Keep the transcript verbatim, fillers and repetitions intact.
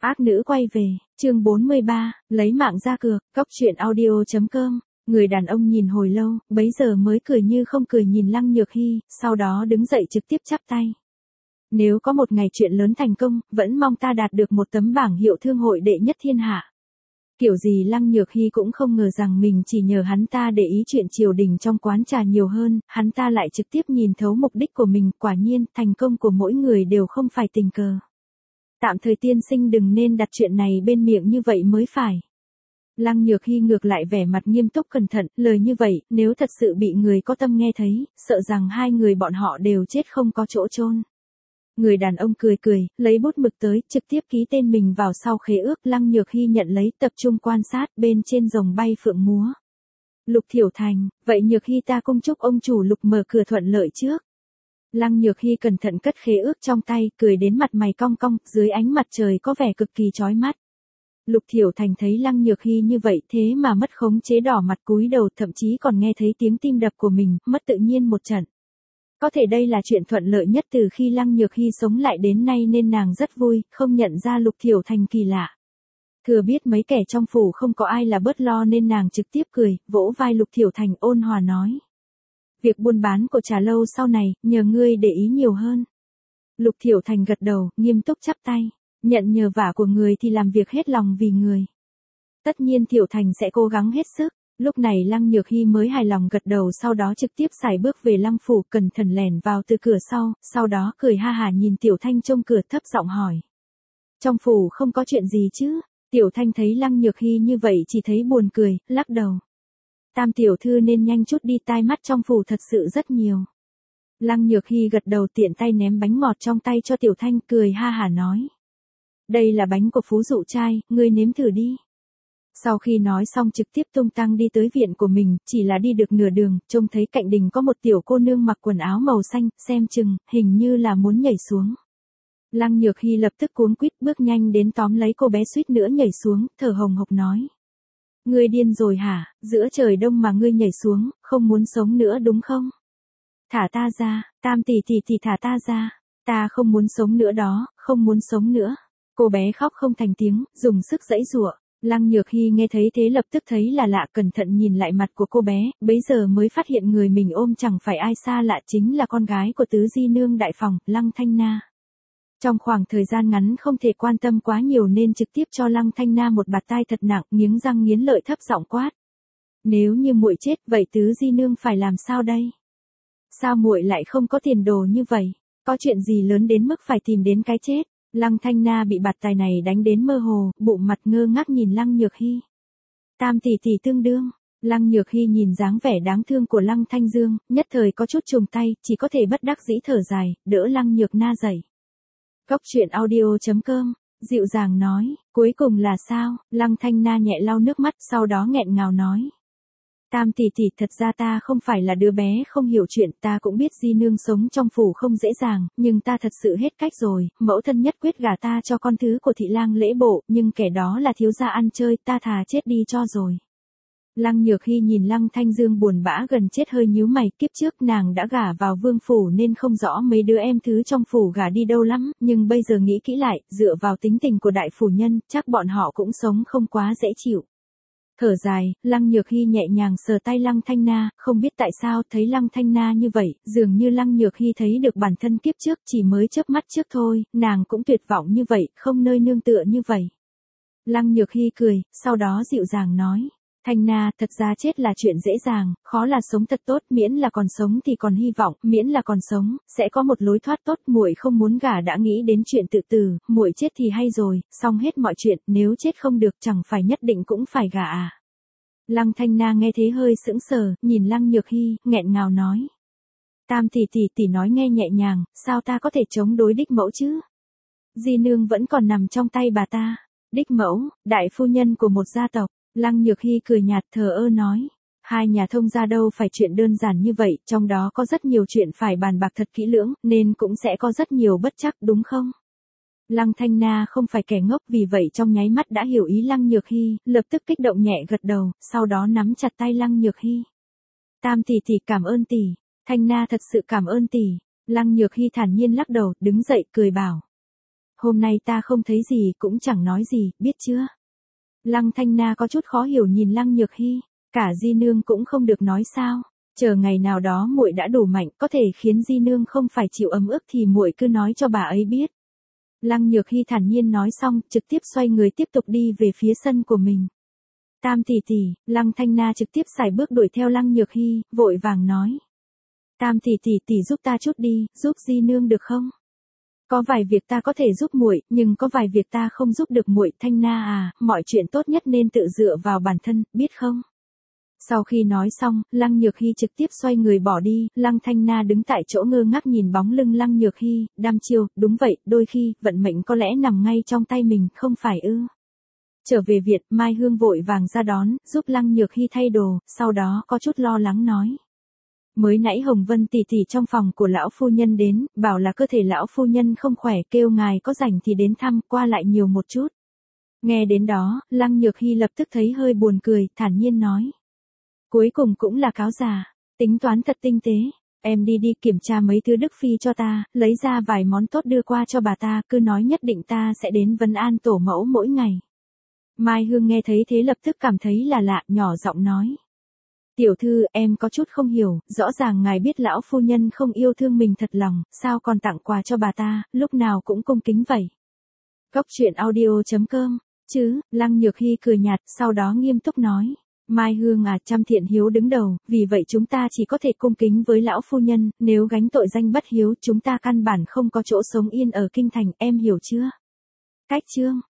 Ác nữ quay về, chương bốn mươi ba, lấy mạng ra cược, góc truyện audio chấm com. Người đàn ông nhìn hồi lâu, bấy giờ mới cười như không cười nhìn Lăng Nhược Hy, sau đó đứng dậy trực tiếp chắp tay. Nếu có một ngày chuyện lớn thành công, vẫn mong ta đạt được một tấm bảng hiệu thương hội đệ nhất thiên hạ. Kiểu gì Lăng Nhược Hy cũng không ngờ rằng mình chỉ nhờ hắn ta để ý chuyện triều đình trong quán trà nhiều hơn, hắn ta lại trực tiếp nhìn thấu mục đích của mình, quả nhiên, thành công của mỗi người đều không phải tình cờ. Tạm thời tiên sinh đừng nên đặt chuyện này bên miệng như vậy mới phải. Lăng Nhược Hy ngược lại vẻ mặt nghiêm túc cẩn thận, lời như vậy, nếu thật sự bị người có tâm nghe thấy, sợ rằng hai người bọn họ đều chết không có chỗ chôn. Người đàn ông cười cười, lấy bút mực tới, trực tiếp ký tên mình vào sau khế ước. Lăng Nhược Hy nhận lấy, tập trung quan sát, bên trên rồng bay phượng múa. Lục Thiểu Thành, vậy Nhược Hy ta cung chúc ông chủ Lục mở cửa thuận lợi trước. Lăng Nhược Hy cẩn thận cất khế ước trong tay, cười đến mặt mày cong cong, dưới ánh mặt trời có vẻ cực kỳ chói mắt. Lục Thiểu Thành thấy Lăng Nhược Hy như vậy thế mà mất khống chế, đỏ mặt cúi đầu, thậm chí còn nghe thấy tiếng tim đập của mình, mất tự nhiên một trận. Có thể đây là chuyện thuận lợi nhất từ khi Lăng Nhược Hy sống lại đến nay nên nàng rất vui, không nhận ra Lục Thiểu Thành kỳ lạ. Thừa biết mấy kẻ trong phủ không có ai là bớt lo nên nàng trực tiếp cười, vỗ vai Lục Thiểu Thành ôn hòa nói. Việc buôn bán của trà lâu sau này, nhờ ngươi để ý nhiều hơn. Lục Thiểu Thành gật đầu, nghiêm túc chắp tay, nhận nhờ vả của người thì làm việc hết lòng vì người. Tất nhiên Thiểu Thành sẽ cố gắng hết sức. Lúc này Lăng Nhược Hy mới hài lòng gật đầu, sau đó trực tiếp sải bước về Lăng phủ, cẩn thận lẻn vào từ cửa sau, sau đó cười ha hả nhìn Tiểu Thanh trông cửa, thấp giọng hỏi. Trong phủ không có chuyện gì chứ? Tiểu Thanh thấy Lăng Nhược Hy như vậy chỉ thấy buồn cười, lắc đầu. Tam tiểu thư nên nhanh chút đi, tai mắt trong phủ thật sự rất nhiều. Lăng Nhược Hy gật đầu, tiện tay ném bánh ngọt trong tay cho Tiểu Thanh, cười ha hả nói. Đây là bánh của Phú Dụ trai, ngươi nếm thử đi. Sau khi nói xong trực tiếp tung tăng đi tới viện của mình, chỉ là đi được nửa đường, trông thấy cạnh đình có một tiểu cô nương mặc quần áo màu xanh, xem chừng, hình như là muốn nhảy xuống. Lăng Nhược Hy lập tức cuống quýt bước nhanh đến tóm lấy cô bé, suýt nữa nhảy xuống, thở hồng hộc nói. Ngươi điên rồi hả, giữa trời đông mà ngươi nhảy xuống, không muốn sống nữa đúng không? Thả ta ra, Tam tỷ tỷ tỷ thả ta ra, ta không muốn sống nữa đó, không muốn sống nữa. Cô bé khóc không thành tiếng, dùng sức giãy giụa. Lăng Nhược Hy nghe thấy thế lập tức thấy là lạ, cẩn thận nhìn lại mặt của cô bé, bấy giờ mới phát hiện người mình ôm chẳng phải ai xa lạ, chính là con gái của tứ di nương đại phòng, Lăng Thanh Na. Trong khoảng thời gian ngắn không thể quan tâm quá nhiều nên trực tiếp cho Lăng Thanh Na một bạt tai thật nặng, nghiến răng nghiến lợi thấp giọng quát. Nếu như muội chết, vậy tứ di nương phải làm sao đây? Sao muội lại không có tiền đồ như vậy? Có chuyện gì lớn đến mức phải tìm đến cái chết? Lăng Thanh Na bị bạt tai này đánh đến mơ hồ, bụng mặt ngơ ngác nhìn Lăng Nhược Hy. Tam tỷ tỷ tương đương. Lăng Nhược Hy nhìn dáng vẻ đáng thương của Lăng Thanh Dương, nhất thời có chút trùng tay, chỉ có thể bất đắc dĩ thở dài, đỡ Lăng Nhược Na dậy. Góc truyện audio chấm com, dịu dàng nói, cuối cùng là sao? Lăng Thanh Na nhẹ lau nước mắt, sau đó nghẹn ngào nói. Tam tỷ tỷ, thật ra ta không phải là đứa bé không hiểu chuyện, ta cũng biết di nương sống trong phủ không dễ dàng, nhưng ta thật sự hết cách rồi, mẫu thân nhất quyết gả ta cho con thứ của thị lang lễ bộ, nhưng kẻ đó là thiếu gia ăn chơi, ta thà chết đi cho rồi. Lăng Nhược Hy nhìn Lăng Thanh Dương buồn bã gần chết hơi nhíu mày, kiếp trước nàng đã gả vào vương phủ nên không rõ mấy đứa em thứ trong phủ gả đi đâu lắm, nhưng bây giờ nghĩ kỹ lại, dựa vào tính tình của đại phủ nhân, chắc bọn họ cũng sống không quá dễ chịu. Thở dài, Lăng Nhược Hy nhẹ nhàng sờ tay Lăng Thanh Na, không biết tại sao thấy Lăng Thanh Na như vậy, dường như Lăng Nhược Hy thấy được bản thân kiếp trước chỉ mới chớp mắt trước thôi, nàng cũng tuyệt vọng như vậy, không nơi nương tựa như vậy. Lăng Nhược Hy cười, sau đó dịu dàng nói, Thanh Na, thật ra chết là chuyện dễ dàng, khó là sống thật tốt, miễn là còn sống thì còn hy vọng, miễn là còn sống, sẽ có một lối thoát tốt, muội không muốn gả đã nghĩ đến chuyện tự tử, muội chết thì hay rồi, xong hết mọi chuyện, nếu chết không được chẳng phải nhất định cũng phải gả à. Lăng Thanh Na nghe thế hơi sững sờ, nhìn Lăng Nhược Hy, nghẹn ngào nói. Tam tỷ tỷ tỷ nói nghe nhẹ nhàng, sao ta có thể chống đối đích mẫu chứ? Di nương vẫn còn nằm trong tay bà ta. Đích mẫu, đại phu nhân của một gia tộc. Lăng Nhược Hy cười nhạt thờ ơ nói. Hai nhà thông gia đâu phải chuyện đơn giản như vậy, trong đó có rất nhiều chuyện phải bàn bạc thật kỹ lưỡng, nên cũng sẽ có rất nhiều bất trắc đúng không? Lăng Thanh Na không phải kẻ ngốc, vì vậy trong nháy mắt đã hiểu ý Lăng Nhược Hy, lập tức kích động nhẹ gật đầu, sau đó nắm chặt tay Lăng Nhược Hy. Tam tỷ tỷ cảm ơn tỷ, Thanh Na thật sự cảm ơn tỷ. Lăng Nhược Hy thản nhiên lắc đầu, đứng dậy cười bảo. hôm nay ta không thấy gì cũng chẳng nói gì, biết chưa? Lăng Thanh Na có chút khó hiểu nhìn Lăng Nhược Hy, cả Di nương cũng không được nói sao? Chờ ngày nào đó muội đã đủ mạnh, có thể khiến Di nương không phải chịu ấm ức thì muội cứ nói cho bà ấy biết. Lăng Nhược Hy thản nhiên nói xong, trực tiếp xoay người tiếp tục đi về phía sân của mình. Tam tỷ tỷ, Lăng Thanh Na trực tiếp sải bước đuổi theo Lăng Nhược Hy, vội vàng nói. Tam tỷ tỷ tỷ giúp ta chút đi, giúp Di nương được không? Có vài việc ta có thể giúp muội, nhưng có vài việc ta không giúp được muội. Thanh Na à, mọi chuyện tốt nhất nên tự dựa vào bản thân, biết không? Sau khi nói xong, Lăng Nhược Hy trực tiếp xoay người bỏ đi, Lăng Thanh Na đứng tại chỗ ngơ ngác nhìn bóng lưng Lăng Nhược Hy, đăm chiêu, đúng vậy, đôi khi, vận mệnh có lẽ nằm ngay trong tay mình, không phải ư? Trở về Việt, Mai Hương vội vàng ra đón, giúp Lăng Nhược Hy thay đồ, sau đó có chút lo lắng nói. Mới nãy Hồng Vân tỷ tỷ trong phòng của lão phu nhân đến, bảo là cơ thể lão phu nhân không khỏe, kêu ngài có rảnh thì đến thăm, qua lại nhiều một chút. Nghe đến đó, Lăng Nhược Hy lập tức thấy hơi buồn cười, thản nhiên nói. Cuối cùng cũng là cáo già, tính toán thật tinh tế, em đi đi kiểm tra mấy thứ Đức Phi cho ta, lấy ra vài món tốt đưa qua cho bà ta, cứ nói nhất định ta sẽ đến vấn an tổ mẫu mỗi ngày. Mai Hương nghe thấy thế lập tức cảm thấy là lạ, nhỏ giọng nói. Tiểu thư, em có chút không hiểu, rõ ràng ngài biết lão phu nhân không yêu thương mình thật lòng, sao còn tặng quà cho bà ta, lúc nào cũng cung kính vậy. Góc truyện audio chấm com, chứ, Lăng Nhược Hy cười nhạt, sau đó nghiêm túc nói. Mai Hương à, trăm thiện hiếu đứng đầu, vì vậy chúng ta chỉ có thể cung kính với lão phu nhân, nếu gánh tội danh bất hiếu, chúng ta căn bản không có chỗ sống yên ở kinh thành, em hiểu chưa? Cách chương